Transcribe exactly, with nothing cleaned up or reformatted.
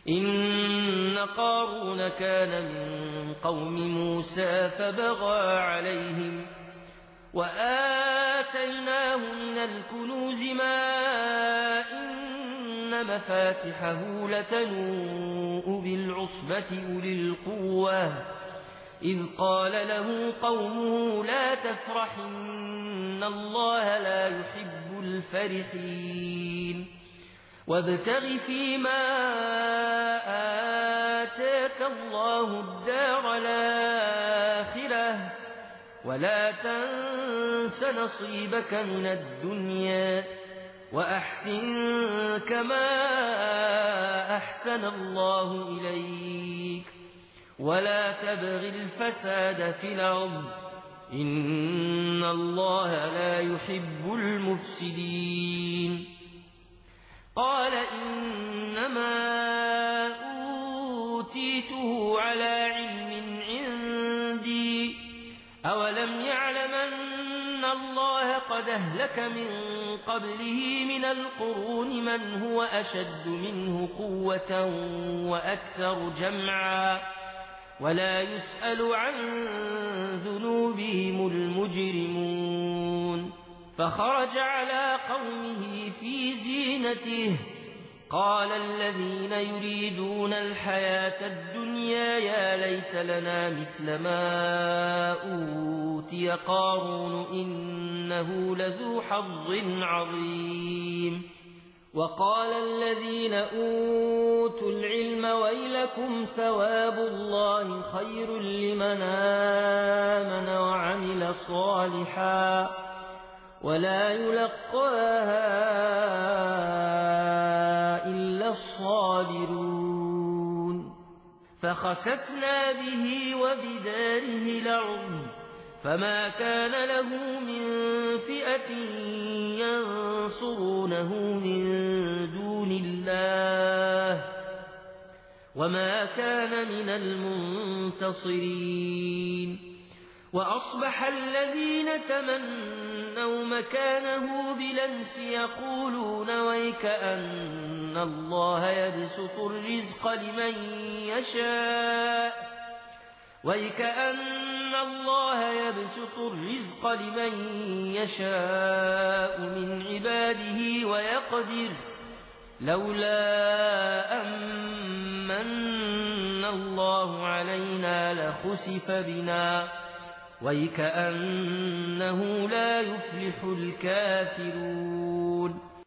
إن قارون كان من قوم موسى فبغى عليهم وآتيناه من الكنوز ما إن مفاتحه لتنوء بالعصبة أولي القوة إذ قال له قومه لا تفرح إن الله لا يحب الفرحين وابتغ فيما آتاك الله الدار الآخرة ولا تنس نصيبك من الدنيا وأحسن كما أحسن الله إليك ولا تبغ الفساد في الأرض إن الله لا يحب المفسدين قال إنما أوتيته على علم عندي أولم يعلم أن الله قد أهلك من قبله من القرون من هو أشد منه قوة وأكثر جمعا ولا يسأل عن ذنوبهم المجرمون فخرج على قومه في زينته قال الذين يريدون الحياة الدنيا يا ليت لنا مثل ما أوتي قارون إنه لذو حظ عظيم وقال الذين أوتوا العلم ويلكم ثواب الله خير لمن آمن وعمل صالحا ولا يلقاها إلا الصابرون فخسفنا به وبداره الأرض فما كان له من فئة ينصرونه من دون الله وما كان من المنتصرين وأصبح الذين تمنوا مكانه بالأمس يقولون ويكأن الله يبسط الرزق لمن يشاء ويكأن الله يبسط الرزق لمن يشاء من عباده ويقدر لولا أمن الله علينا لخسف بنا ويكأنه لا يفلح الكافرون